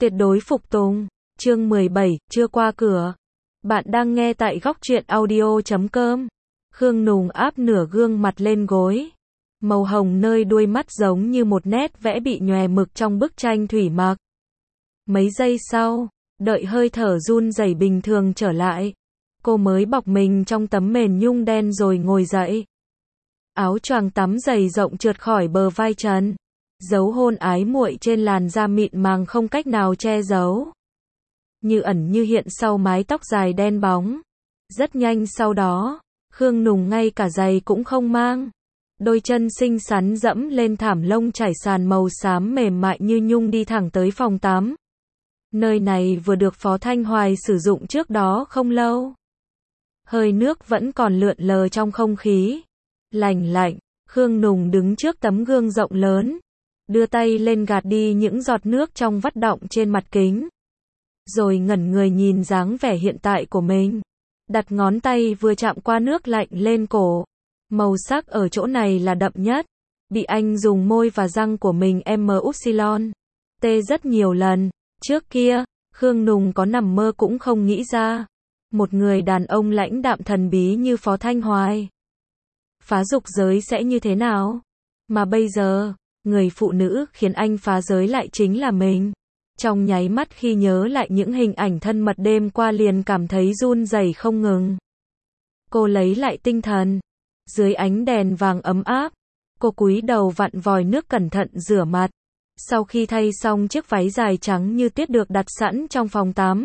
Tuyệt đối phục tùng. Chương 17, chưa qua cửa. Bạn đang nghe tại góc truyện audio.com. Khương Nùng áp nửa gương mặt lên gối. Màu hồng nơi đuôi mắt giống như một nét vẽ bị nhòe mực trong bức tranh thủy mặc. Mấy giây sau, đợi hơi thở run rẩy bình thường trở lại, cô mới bọc mình trong tấm mền nhung đen rồi ngồi dậy. Áo choàng tắm dày rộng trượt khỏi bờ vai trần. Dấu hôn ái muội trên làn da mịn màng không cách nào che giấu. Như ẩn như hiện sau mái tóc dài đen bóng. Rất nhanh sau đó, Khương Nùng ngay cả giày cũng không mang. Đôi chân xinh xắn dẫm lên thảm lông trải sàn màu xám mềm mại như nhung đi thẳng tới phòng tắm. Nơi này vừa được Phó Thanh Hoài sử dụng trước đó không lâu. Hơi nước vẫn còn lượn lờ trong không khí. Lành lạnh, Khương Nùng đứng trước tấm gương rộng lớn. Đưa tay lên gạt đi những giọt nước trong vắt đọng trên mặt kính. Rồi ngẩn người nhìn dáng vẻ hiện tại của mình. Đặt ngón tay vừa chạm qua nước lạnh lên cổ. Màu sắc ở chỗ này là đậm nhất. Bị anh dùng môi và răng của mình MY rất nhiều lần. Trước kia, Khương Nùng có nằm mơ cũng không nghĩ ra. Một người đàn ông lãnh đạm thần bí như Phó Thanh Hoài. Phá dục giới sẽ như thế nào? Mà bây giờ, người phụ nữ khiến anh phá giới lại chính là mình. Trong nháy mắt khi nhớ lại những hình ảnh thân mật đêm qua liền cảm thấy run rẩy không ngừng. Cô lấy lại tinh thần. Dưới ánh đèn vàng ấm áp, cô cúi đầu vặn vòi nước cẩn thận rửa mặt. Sau khi thay xong chiếc váy dài trắng như tuyết được đặt sẵn trong phòng tắm,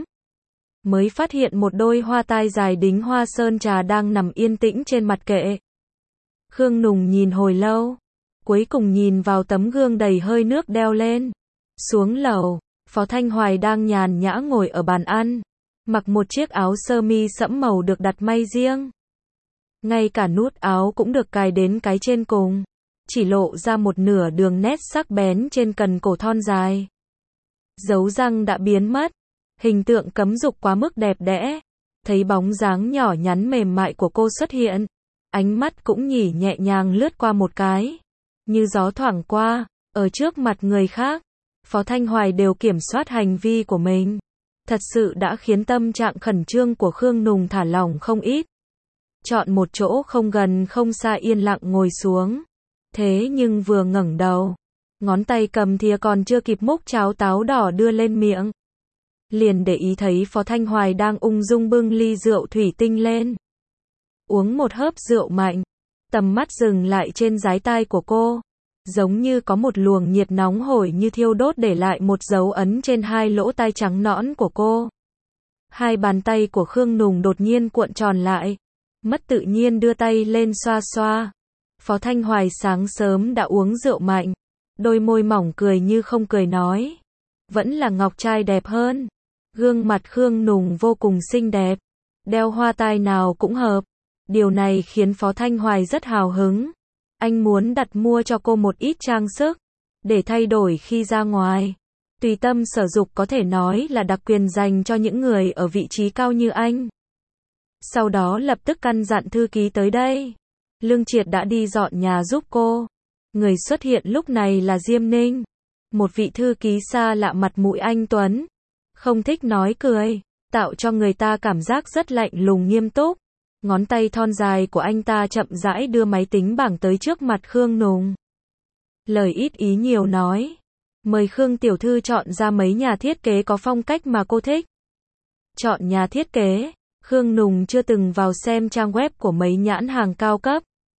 mới phát hiện một đôi hoa tai dài đính hoa sơn trà đang nằm yên tĩnh trên mặt kệ. Khương Nùng nhìn hồi lâu, cuối cùng nhìn vào tấm gương đầy hơi nước đeo lên. Xuống lầu, Phó Thanh Hoài đang nhàn nhã ngồi ở bàn ăn, mặc một chiếc áo sơ mi sẫm màu được đặt may riêng. Ngay cả nút áo cũng được cài đến cái trên cùng, chỉ lộ ra một nửa đường nét sắc bén trên cần cổ thon dài. Dấu răng đã biến mất, hình tượng cấm dục quá mức đẹp đẽ. Thấy bóng dáng nhỏ nhắn mềm mại của cô xuất hiện, ánh mắt cũng nhỉ nhẹ nhàng lướt qua một cái, như gió thoảng qua. Ở trước mặt người khác, Phó Thanh Hoài đều kiểm soát hành vi của mình. Thật sự đã khiến tâm trạng khẩn trương của Khương Nùng thả lỏng không ít. Chọn một chỗ không gần không xa yên lặng ngồi xuống. Thế nhưng vừa ngẩng đầu, ngón tay cầm thìa còn chưa kịp múc cháo táo đỏ đưa lên miệng, liền để ý thấy Phó Thanh Hoài đang ung dung bưng ly rượu thủy tinh lên. Uống một hớp rượu mạnh, tầm mắt dừng lại trên dái tai của cô. Giống như có một luồng nhiệt nóng hổi như thiêu đốt để lại một dấu ấn trên hai lỗ tai trắng nõn của cô. Hai bàn tay của Khương Nùng đột nhiên cuộn tròn lại, mất tự nhiên đưa tay lên xoa xoa. Phó Thanh Hoài sáng sớm đã uống rượu mạnh, đôi môi mỏng cười như không cười nói. Vẫn là ngọc trai đẹp hơn. Gương mặt Khương Nùng vô cùng xinh đẹp, đeo hoa tai nào cũng hợp. Điều này khiến Phó Thanh Hoài rất hào hứng. Anh muốn đặt mua cho cô một ít trang sức, để thay đổi khi ra ngoài. Tùy tâm sở dục có thể nói là đặc quyền dành cho những người ở vị trí cao như anh. Sau đó lập tức căn dặn thư ký tới đây. Lương Triệt đã đi dọn nhà giúp cô. Người xuất hiện lúc này là Diêm Ninh. Một vị thư ký xa lạ mặt mũi anh tuấn. Không thích nói cười, tạo cho người ta cảm giác rất lạnh lùng nghiêm túc. Ngón tay thon dài của anh ta chậm rãi đưa máy tính bảng tới trước mặt Khương Nùng. Lời ít ý nhiều nói. Mời Khương tiểu thư chọn ra mấy nhà thiết kế có phong cách mà cô thích. Chọn nhà thiết kế. Khương Nùng chưa từng vào xem trang web của mấy nhãn hàng cao cấp.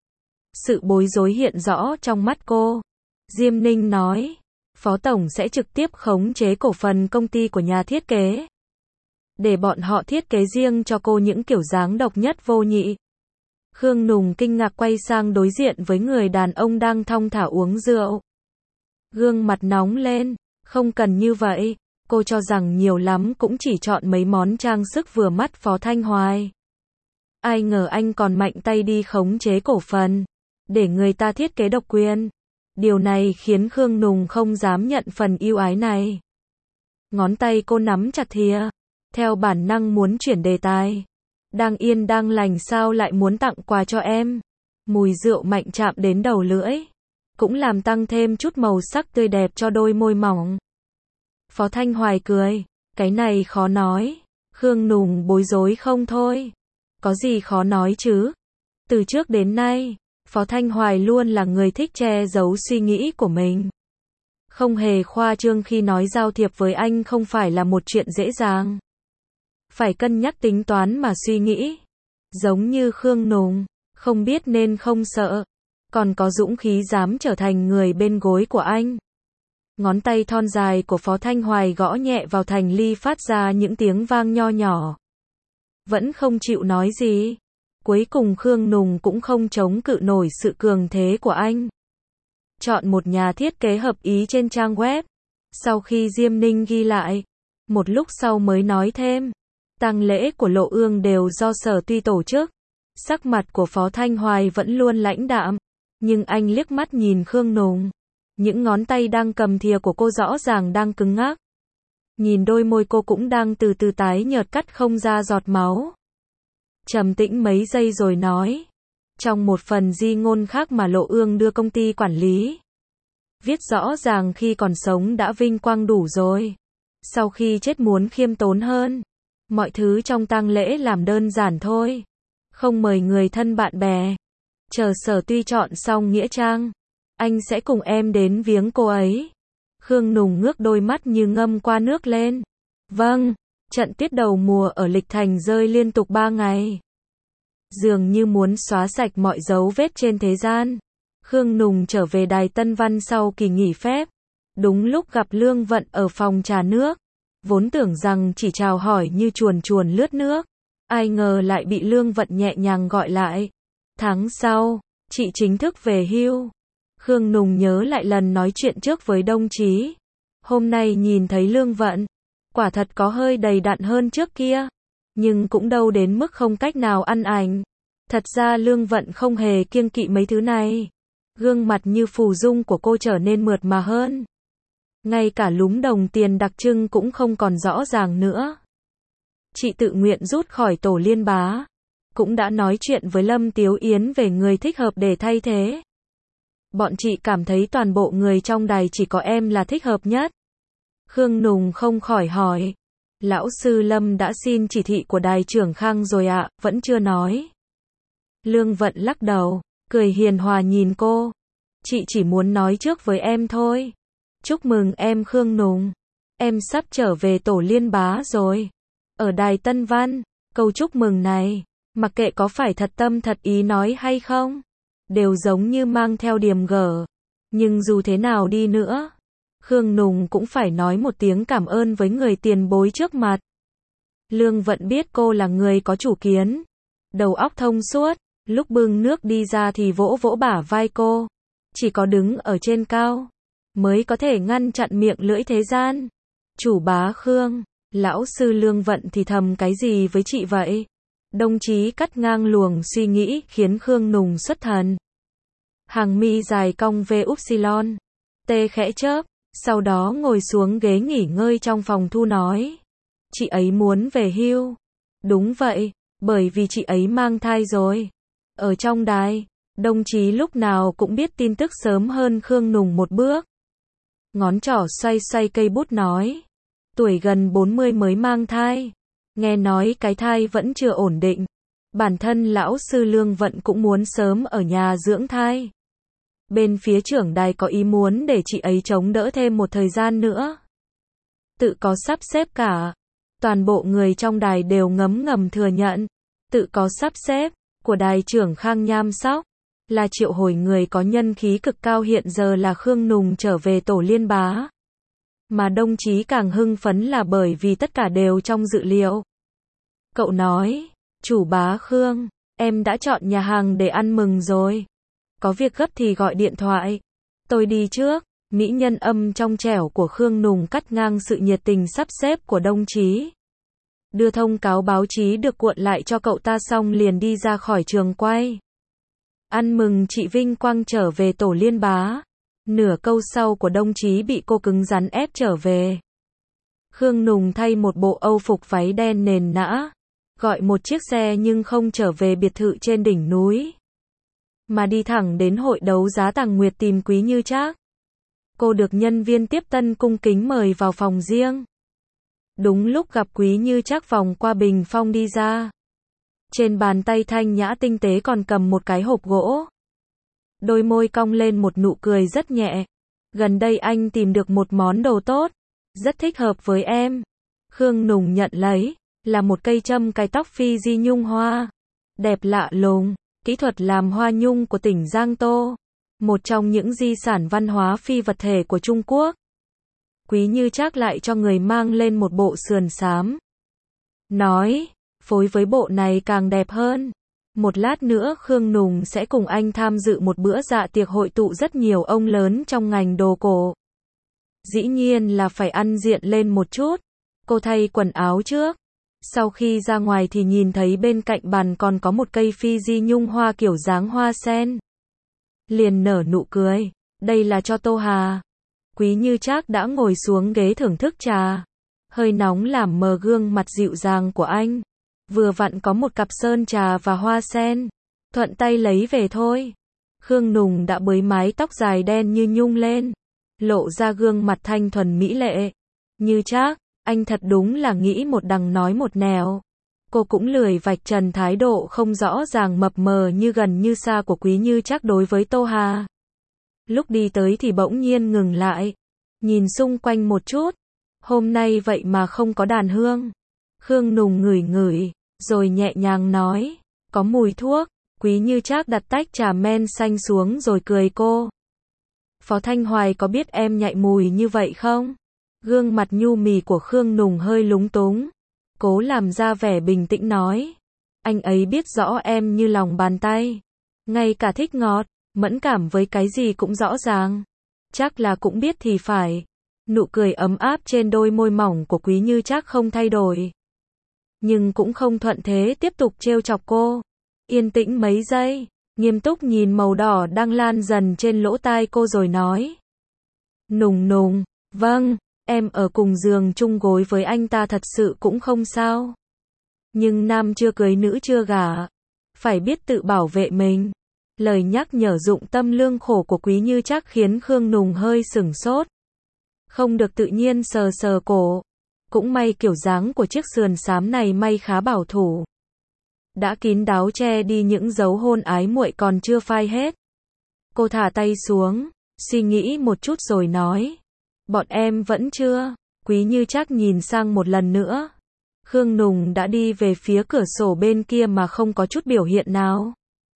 Sự bối rối hiện rõ trong mắt cô. Diêm Ninh nói, Phó Tổng sẽ trực tiếp khống chế cổ phần công ty của nhà thiết kế, để bọn họ thiết kế riêng cho cô những kiểu dáng độc nhất vô nhị. Khương Nùng kinh ngạc quay sang đối diện với người đàn ông đang thong thả uống rượu. Gương mặt nóng lên, không cần như vậy. Cô cho rằng nhiều lắm cũng chỉ chọn mấy món trang sức vừa mắt Phó Thanh Hoài. Ai ngờ anh còn mạnh tay đi khống chế cổ phần, để người ta thiết kế độc quyền. Điều này khiến Khương Nùng không dám nhận phần ưu ái này. Ngón tay cô nắm chặt thìa, theo bản năng muốn chuyển đề tài. Đang yên đang lành sao lại muốn tặng quà cho em? Mùi rượu mạnh chạm đến đầu lưỡi, cũng làm tăng thêm chút màu sắc tươi đẹp cho đôi môi mỏng. Phó Thanh Hoài cười, cái này khó nói. Khương Nùng bối rối không thôi. Có gì khó nói chứ? Từ trước đến nay, Phó Thanh Hoài luôn là người thích che giấu suy nghĩ của mình. Không hề khoa trương khi nói giao thiệp với anh không phải là một chuyện dễ dàng. Phải cân nhắc tính toán mà suy nghĩ. Giống như Khương Nùng, không biết nên không sợ, còn có dũng khí dám trở thành người bên gối của anh. Ngón tay thon dài của Phó Thanh Hoài gõ nhẹ vào thành ly phát ra những tiếng vang nho nhỏ. Vẫn không chịu nói gì. Cuối cùng Khương Nùng cũng không chống cự nổi sự cường thế của anh. Chọn một nhà thiết kế hợp ý trên trang web. Sau khi Diêm Ninh ghi lại, một lúc sau mới nói thêm. Tang lễ của Lộ Ương đều do Sở Tuy tổ chức. Sắc mặt của Phó Thanh Hoài vẫn luôn lãnh đạm. Nhưng anh liếc mắt nhìn Khương Nùng. Những ngón tay đang cầm thìa của cô rõ ràng đang cứng ngắc. Nhìn đôi môi cô cũng đang từ từ tái nhợt cắt không ra giọt máu. Trầm tĩnh mấy giây rồi nói. Trong một phần di ngôn khác mà Lộ Ương đưa công ty quản lý. Viết rõ ràng khi còn sống đã vinh quang đủ rồi. Sau khi chết muốn khiêm tốn hơn. Mọi thứ trong tang lễ làm đơn giản thôi. Không mời người thân bạn bè. Chờ Sở Tuy chọn xong nghĩa trang. Anh sẽ cùng em đến viếng cô ấy. Khương Nùng ngước đôi mắt như ngâm qua nước lên. Vâng, trận tuyết đầu mùa ở Lịch Thành rơi liên tục 3 ngày. Dường như muốn xóa sạch mọi dấu vết trên thế gian. Khương Nùng trở về Đài Tân Văn sau kỳ nghỉ phép. Đúng lúc gặp Lương Vận ở phòng trà nước. Vốn tưởng rằng chỉ chào hỏi như chuồn chuồn lướt nước. Ai ngờ lại bị Lương Vận nhẹ nhàng gọi lại. Tháng sau, chị chính thức về hưu. Khương Nùng nhớ lại lần nói chuyện trước với đồng chí. Hôm nay nhìn thấy Lương Vận, quả thật có hơi đầy đặn hơn trước kia. Nhưng cũng đâu đến mức không cách nào ăn ảnh. Thật ra Lương Vận không hề kiêng kỵ mấy thứ này. Gương mặt như phù dung của cô trở nên mượt mà hơn. Ngay cả lúm đồng tiền đặc trưng cũng không còn rõ ràng nữa. Chị tự nguyện rút khỏi tổ liên bá. Cũng đã nói chuyện với Lâm Tiếu Yến về người thích hợp để thay thế. Bọn chị cảm thấy toàn bộ người trong đài chỉ có em là thích hợp nhất. Khương Nùng không khỏi hỏi. Lão sư Lâm đã xin chỉ thị của đài trưởng Khang rồi ạ, vẫn chưa nói. Lương Vận lắc đầu, cười hiền hòa nhìn cô. Chị chỉ muốn nói trước với em thôi. Chúc mừng em Khương Nùng. Em sắp trở về tổ liên bá rồi. Ở Đài Tân Văn, câu chúc mừng này, mặc kệ có phải thật tâm thật ý nói hay không, đều giống như mang theo điềm gở. Nhưng dù thế nào đi nữa, Khương Nùng cũng phải nói một tiếng cảm ơn với người tiền bối trước mặt. Lương Vận biết cô là người có chủ kiến, đầu óc thông suốt, lúc bưng nước đi ra thì vỗ vỗ bả vai cô. Chỉ có đứng ở trên cao, mới có thể ngăn chặn miệng lưỡi thế gian. Chủ bá Khương, lão sư Lương Vận thì thầm cái gì với chị vậy? Đồng chí cắt ngang luồng suy nghĩ khiến Khương Nùng xuất thần. Hàng mi dài cong về upsilon. Tê khẽ chớp, sau đó ngồi xuống ghế nghỉ ngơi trong phòng thu nói. Chị ấy muốn về hưu. Đúng vậy, bởi vì chị ấy mang thai rồi. Ở trong đài, đồng chí lúc nào cũng biết tin tức sớm hơn Khương Nùng một bước. Ngón trỏ xoay xoay cây bút nói. Tuổi gần 40 mới mang thai. Nghe nói cái thai vẫn chưa ổn định. Bản thân lão sư Lương Vận cũng muốn sớm ở nhà dưỡng thai. Bên phía trưởng đài có ý muốn để chị ấy chống đỡ thêm một thời gian nữa. Tự có sắp xếp cả. Toàn bộ người trong đài đều ngấm ngầm thừa nhận. Tự có sắp xếp của đài trưởng Khang Nham Sóc. Là triệu hồi người có nhân khí cực cao hiện giờ là Khương Nùng trở về tổ liên bá. Mà đồng chí càng hưng phấn là bởi vì tất cả đều trong dự liệu. Cậu nói, chủ bá Khương, em đã chọn nhà hàng để ăn mừng rồi. Có việc gấp thì gọi điện thoại. Tôi đi trước. Mỹ nhân âm trong trẻo của Khương Nùng cắt ngang sự nhiệt tình sắp xếp của đồng chí. Đưa thông cáo báo chí được cuộn lại cho cậu ta xong liền đi ra khỏi trường quay. Ăn mừng chị vinh quang trở về tổ liên bá. Nửa câu sau của đồng chí bị cô cứng rắn ép trở về. Khương Nùng thay một bộ âu phục váy đen nền nã. Gọi một chiếc xe nhưng không trở về biệt thự trên đỉnh núi. Mà đi thẳng đến hội đấu giá Tàng Nguyệt tìm Quý Như Trác. Cô được nhân viên tiếp tân cung kính mời vào phòng riêng. Đúng lúc gặp Quý Như Trác vòng qua bình phong đi ra. Trên bàn tay thanh nhã tinh tế còn cầm một cái hộp gỗ. Đôi môi cong lên một nụ cười rất nhẹ. Gần đây anh tìm được một món đồ tốt, rất thích hợp với em. Khương Nùng nhận lấy, là một cây châm cài tóc phi di nhung hoa. Đẹp lạ lùng, kỹ thuật làm hoa nhung của tỉnh Giang Tô. Một trong những di sản văn hóa phi vật thể của Trung Quốc. Quý Như Trác lại cho người mang lên một bộ sườn xám. Nói, phối với bộ này càng đẹp hơn. Một lát nữa Khương Nùng sẽ cùng anh tham dự một bữa dạ tiệc hội tụ rất nhiều ông lớn trong ngành đồ cổ. Dĩ nhiên là phải ăn diện lên một chút. Cô thay quần áo trước. Sau khi ra ngoài thì nhìn thấy bên cạnh bàn còn có một cây phi di nhung hoa kiểu dáng hoa sen. Liền nở nụ cười. Đây là cho Tô Hà. Quý Như Trác đã ngồi xuống ghế thưởng thức trà. Hơi nóng làm mờ gương mặt dịu dàng của anh. Vừa vặn có một cặp sơn trà và hoa sen. Thuận tay lấy về thôi. Khương Nùng đã bới mái tóc dài đen như nhung lên. Lộ ra gương mặt thanh thuần mỹ lệ. Như Trác, anh thật đúng là nghĩ một đằng nói một nẻo. Cô cũng lười vạch trần thái độ không rõ ràng mập mờ như gần như xa của Quý Như Trác đối với Tô Hà. Lúc đi tới thì bỗng nhiên ngừng lại. Nhìn xung quanh một chút. Hôm nay vậy mà không có đàn hương. Khương Nùng ngửi ngửi, rồi nhẹ nhàng nói. Có mùi thuốc. Quý Như Trác đặt tách trà men xanh xuống rồi cười cô. Phó Thanh Hoài có biết em nhạy mùi như vậy không? Gương mặt nhu mì của Khương Nùng hơi lúng túng. Cố làm ra vẻ bình tĩnh nói. Anh ấy biết rõ em như lòng bàn tay. Ngay cả thích ngọt, mẫn cảm với cái gì cũng rõ ràng. Chắc là cũng biết thì phải. Nụ cười ấm áp trên đôi môi mỏng của Quý Như Trác không thay đổi. Nhưng cũng không thuận thế tiếp tục trêu chọc cô. Yên tĩnh mấy giây, nghiêm túc nhìn màu đỏ đang lan dần trên lỗ tai cô rồi nói. Nùng Nùng, vâng, em ở cùng giường chung gối với anh ta thật sự cũng không sao. Nhưng nam chưa cưới nữ chưa gả. Phải biết tự bảo vệ mình. Lời nhắc nhở dụng tâm lương khổ của Quý Như Trác khiến Khương Nùng hơi sửng sốt. Không được tự nhiên sờ sờ cổ. Cũng may kiểu dáng của chiếc sườn xám này may khá bảo thủ. Đã kín đáo che đi những dấu hôn ái muội còn chưa phai hết. Cô thả tay xuống, suy nghĩ một chút rồi nói. Bọn em vẫn chưa. Quý Như Trác nhìn sang một lần nữa. Khương Nùng đã đi về phía cửa sổ bên kia mà không có chút biểu hiện nào.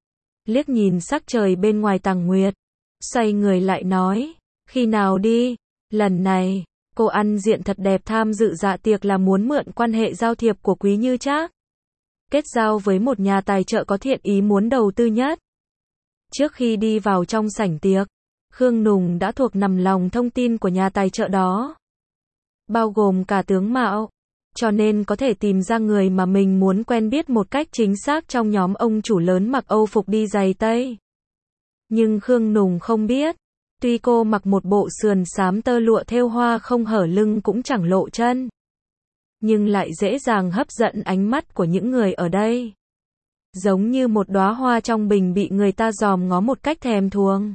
Liếc nhìn sắc trời bên ngoài tàng nguyệt. Xoay người lại nói. Khi nào đi? Lần này, cô ăn diện thật đẹp tham dự dạ tiệc là muốn mượn quan hệ giao thiệp của Quý Như Trác. Kết giao với một nhà tài trợ có thiện ý muốn đầu tư nhất. Trước khi đi vào trong sảnh tiệc, Khương Nùng đã thuộc nằm lòng thông tin của nhà tài trợ đó. Bao gồm cả tướng mạo. Cho nên có thể tìm ra người mà mình muốn quen biết một cách chính xác trong nhóm ông chủ lớn mặc Âu phục đi giày Tây. Nhưng Khương Nùng không biết. Tuy cô mặc một bộ sườn xám tơ lụa thêu hoa không hở lưng cũng chẳng lộ chân. Nhưng lại dễ dàng hấp dẫn ánh mắt của những người ở đây. Giống như một đóa hoa trong bình bị người ta dòm ngó một cách thèm thuồng.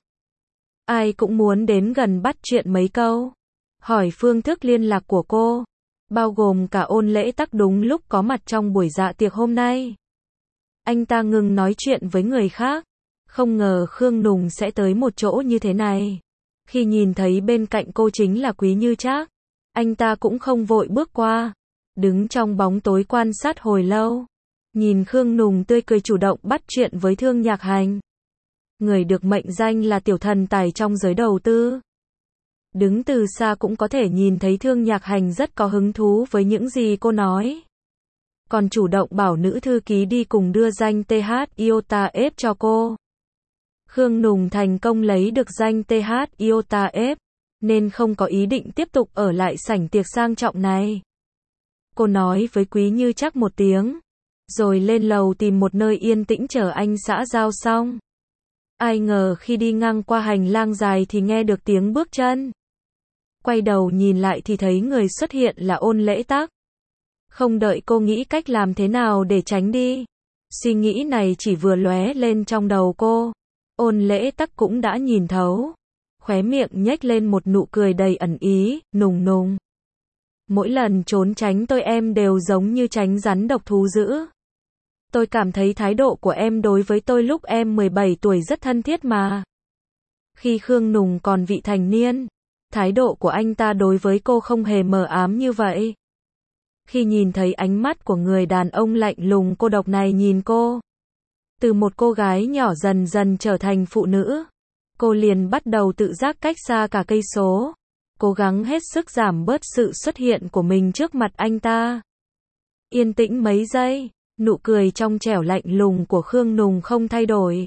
Ai cũng muốn đến gần bắt chuyện mấy câu. Hỏi phương thức liên lạc của cô. Bao gồm cả Ôn Lễ Tắc đúng lúc có mặt trong buổi dạ tiệc hôm nay. Anh ta ngừng nói chuyện với người khác. Không ngờ Khương Nùng sẽ tới một chỗ như thế này. Khi nhìn thấy bên cạnh cô chính là Quý Như Trác, anh ta cũng không vội bước qua. Đứng trong bóng tối quan sát hồi lâu. Nhìn Khương Nùng tươi cười chủ động bắt chuyện với Thương Nhạc Hành. Người được mệnh danh là tiểu thần tài trong giới đầu tư. Đứng từ xa cũng có thể nhìn thấy Thương Nhạc Hành rất có hứng thú với những gì cô nói. Còn chủ động bảo nữ thư ký đi cùng đưa danh TH Iota F cho cô. Khương Nùng thành công lấy được danh TH Iota F, nên không có ý định tiếp tục ở lại sảnh tiệc sang trọng này. Cô nói với Quý Như Trác một tiếng, rồi lên lầu tìm một nơi yên tĩnh chờ anh xã giao xong. Ai ngờ khi đi ngang qua hành lang dài thì nghe được tiếng bước chân. Quay đầu nhìn lại thì thấy người xuất hiện là Ôn Lễ Tắc. Không đợi cô nghĩ cách làm thế nào để tránh đi. Suy nghĩ này chỉ vừa lóe lên trong đầu cô. Ôn Lễ Tắc cũng đã nhìn thấu. khóe miệng nhếch lên một nụ cười đầy ẩn ý, nùng nùng. Mỗi lần trốn tránh tôi em đều giống như tránh rắn độc thú dữ. Tôi cảm thấy thái độ của em đối với tôi lúc em 17 tuổi rất thân thiết mà. Khi Khương Nùng còn vị thành niên, thái độ của anh ta đối với cô không hề mờ ám như vậy. Khi nhìn thấy ánh mắt của người đàn ông lạnh lùng cô độc này nhìn cô, từ một cô gái nhỏ dần dần trở thành phụ nữ, cô liền bắt đầu tự giác cách xa cả cây số, cố gắng hết sức giảm bớt sự xuất hiện của mình trước mặt anh ta. Yên tĩnh mấy giây, nụ cười trong trẻo lạnh lùng của Khương Nùng không thay đổi.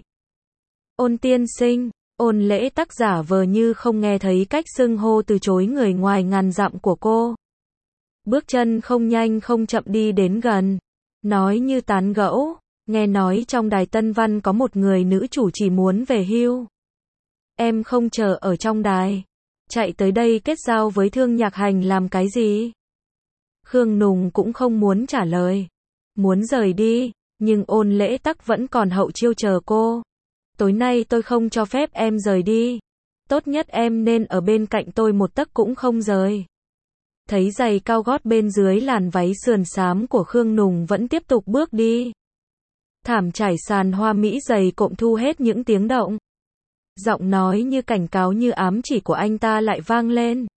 Ôn tiên sinh, Ôn Lễ Tắc giả vờ như không nghe thấy cách xưng hô từ chối người ngoài ngàn dặm của cô. Bước chân không nhanh không chậm đi đến gần, nói như tán gẫu, nghe nói trong đài Tân Văn có một người nữ chủ chỉ muốn về hưu. Em không chờ ở trong đài, chạy tới đây kết giao với Thương Nhạc Hành làm cái gì? Khương Nùng cũng không muốn trả lời, muốn rời đi, nhưng Ôn Lễ Tắc vẫn còn hậu chiêu chờ cô. Tối nay tôi không cho phép em rời đi. Tốt nhất em nên ở bên cạnh tôi một tấc cũng không rời. Thấy giày cao gót bên dưới làn váy sườn xám của Khương Nùng vẫn tiếp tục bước đi. Thảm trải sàn hoa mỹ dày cộm thu hết những tiếng động. Giọng nói như cảnh cáo như ám chỉ của anh ta lại vang lên.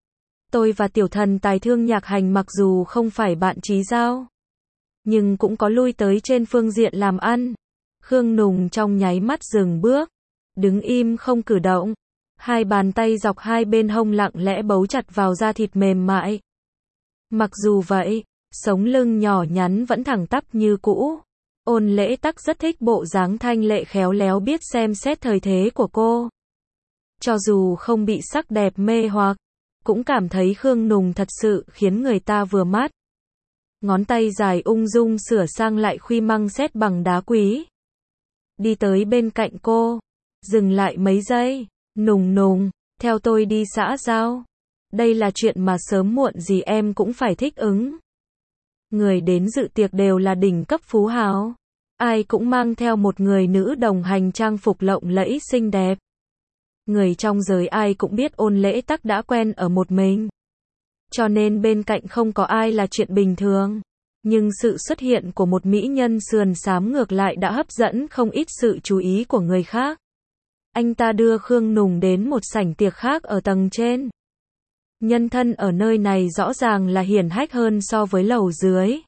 Tôi và tiểu thần tài Thương Nhạc Hành mặc dù không phải bạn chí giao, nhưng cũng có lui tới trên phương diện làm ăn. Khương Nùng trong nháy mắt dừng bước, đứng im không cử động, hai bàn tay dọc hai bên hông lặng lẽ bấu chặt vào da thịt mềm mại. Mặc dù vậy, sống lưng nhỏ nhắn vẫn thẳng tắp như cũ. Ôn Lễ Tắc rất thích bộ dáng thanh lệ khéo léo biết xem xét thời thế của cô. Cho dù không bị sắc đẹp mê hoặc, cũng cảm thấy Khương Nùng thật sự khiến người ta vừa mắt. Ngón tay dài ung dung sửa sang lại khuy măng sét bằng đá quý. Đi tới bên cạnh cô, dừng lại mấy giây, Nùng Nùng, theo tôi đi xã giao. Đây là chuyện mà sớm muộn gì em cũng phải thích ứng. Người đến dự tiệc đều là đỉnh cấp phú hào. Ai cũng mang theo một người nữ đồng hành trang phục lộng lẫy xinh đẹp. Người trong giới ai cũng biết Ôn Lễ Tắc đã quen ở một mình. Cho nên bên cạnh không có ai là chuyện bình thường. Nhưng sự xuất hiện của một mỹ nhân sườn xám ngược lại đã hấp dẫn không ít sự chú ý của người khác. Anh ta đưa Khương Nùng đến một sảnh tiệc khác ở tầng trên. Nhân thân ở nơi này rõ ràng là hiển hách hơn so với lầu dưới.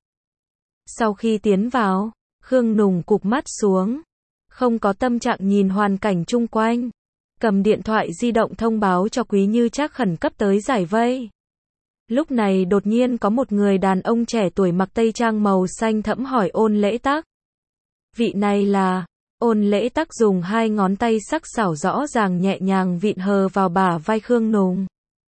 Sau khi tiến vào, Khương Nùng cụp mắt xuống, không có tâm trạng nhìn hoàn cảnh chung quanh, cầm điện thoại di động thông báo cho Quý Như Trác khẩn cấp tới giải vây. Lúc này đột nhiên có một người đàn ông trẻ tuổi mặc tây trang màu xanh thẫm hỏi Ôn Lễ Tắc. Vị này là... Ôn Lễ Tắc dùng hai ngón tay sắc sảo rõ ràng nhẹ nhàng vịn hờ vào bả vai Khương Nùng.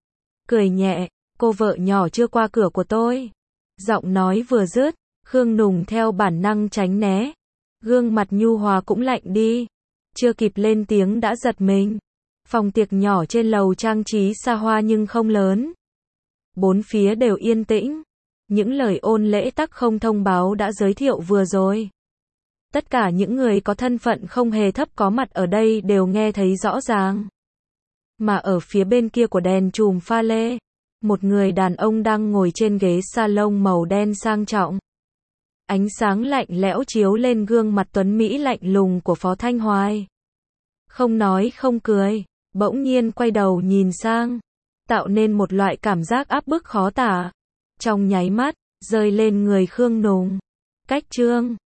Cười nhẹ, cô vợ nhỏ chưa qua cửa của tôi. Giọng nói vừa dứt, Khương Nùng theo bản năng tránh né. Gương mặt nhu hòa cũng lạnh đi. Chưa kịp lên tiếng đã giật mình. Phòng tiệc nhỏ trên lầu trang trí xa hoa nhưng không lớn. Bốn phía đều yên tĩnh. Những lời Ôn Lễ Tắc không thông báo đã giới thiệu vừa rồi. Tất cả những người có thân phận không hề thấp có mặt ở đây đều nghe thấy rõ ràng. Mà ở phía bên kia của đèn chùm pha lê, một người đàn ông đang ngồi trên ghế salon màu đen sang trọng. Ánh sáng lạnh lẽo chiếu lên gương mặt tuấn mỹ lạnh lùng của Phó Thanh Hoài. Không nói không cười, bỗng nhiên quay đầu nhìn sang, tạo nên một loại cảm giác áp bức khó tả. Trong nháy mắt, rơi lên người Khương Nùng. Cách chương